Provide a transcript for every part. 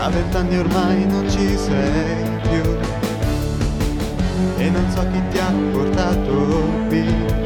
Da 20 anni ormai non ci sei più e non so chi ti ha portato via.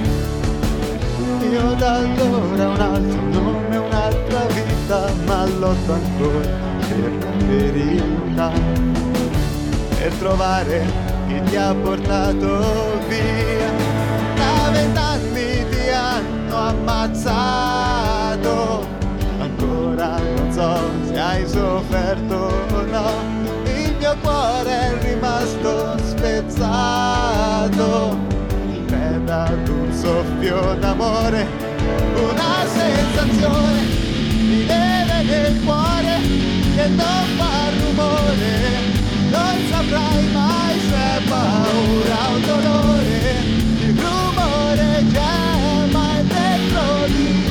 Io da allora un altro nome, un'altra vita, ma lotto ancora per la verità, per trovare chi ti ha portato via. Da 20 anni ti hanno ammazzato, ancora non so se hai sofferto o no. Il mio cuore è rimasto spezzato, preda ad un soffio d'amore, una sensazione di neve nel cuore che non fa rumore. Non saprai mai se è paura o dolore, il rumore c'è ma è dentro di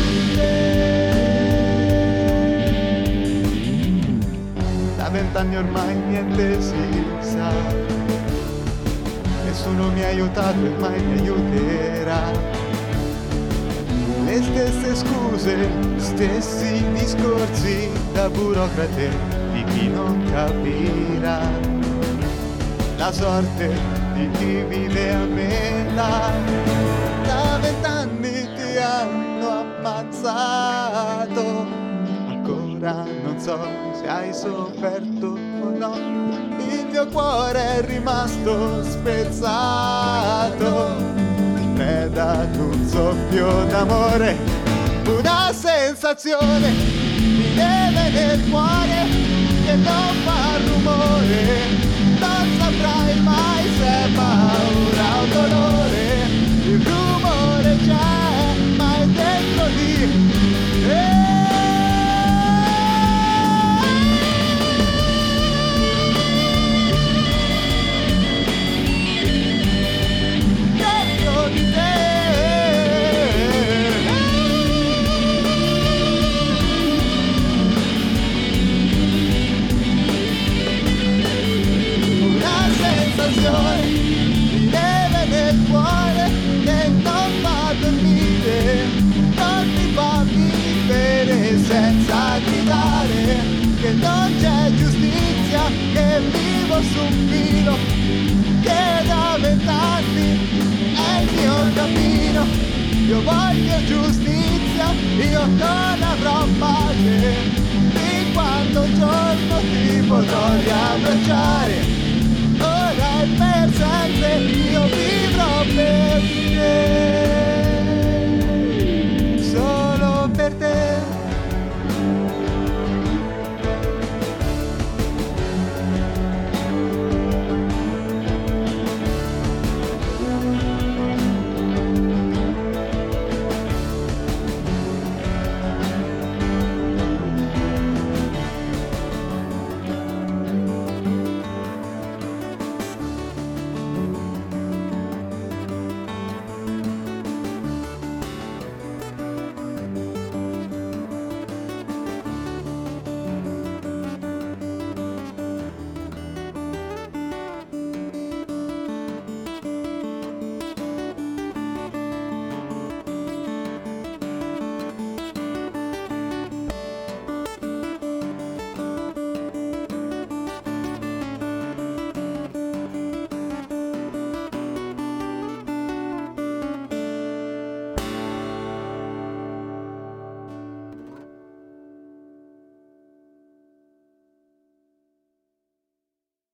te. Da 20 anni ormai niente si sa, nessuno mi ha aiutato e mai mi aiuterà. Le stesse scuse, stessi discorsi da burocrate di chi non capirà la sorte di chi vive a metà. Da 20 anni ti hanno ammazzato, ancora non so se hai sofferto o no. Il mio cuore è rimasto spezzato, preda ad un soffio d'amore, una sensazione di neve nel cuore che non fa rumore. Non saprai mai se è paura o dolore, il rumore c'è ma è dentro di te. Di neve nel cuore che non fa dormire, non mi fa vivere senza gridare, che non c'è giustizia, che vivo su un filo, che da 20 anni è il mio cammino. Io voglio giustizia, io non avrò pace, fin quando un giorno ti potrò riabbracciare. Ora è per sempre, io vivrò per te.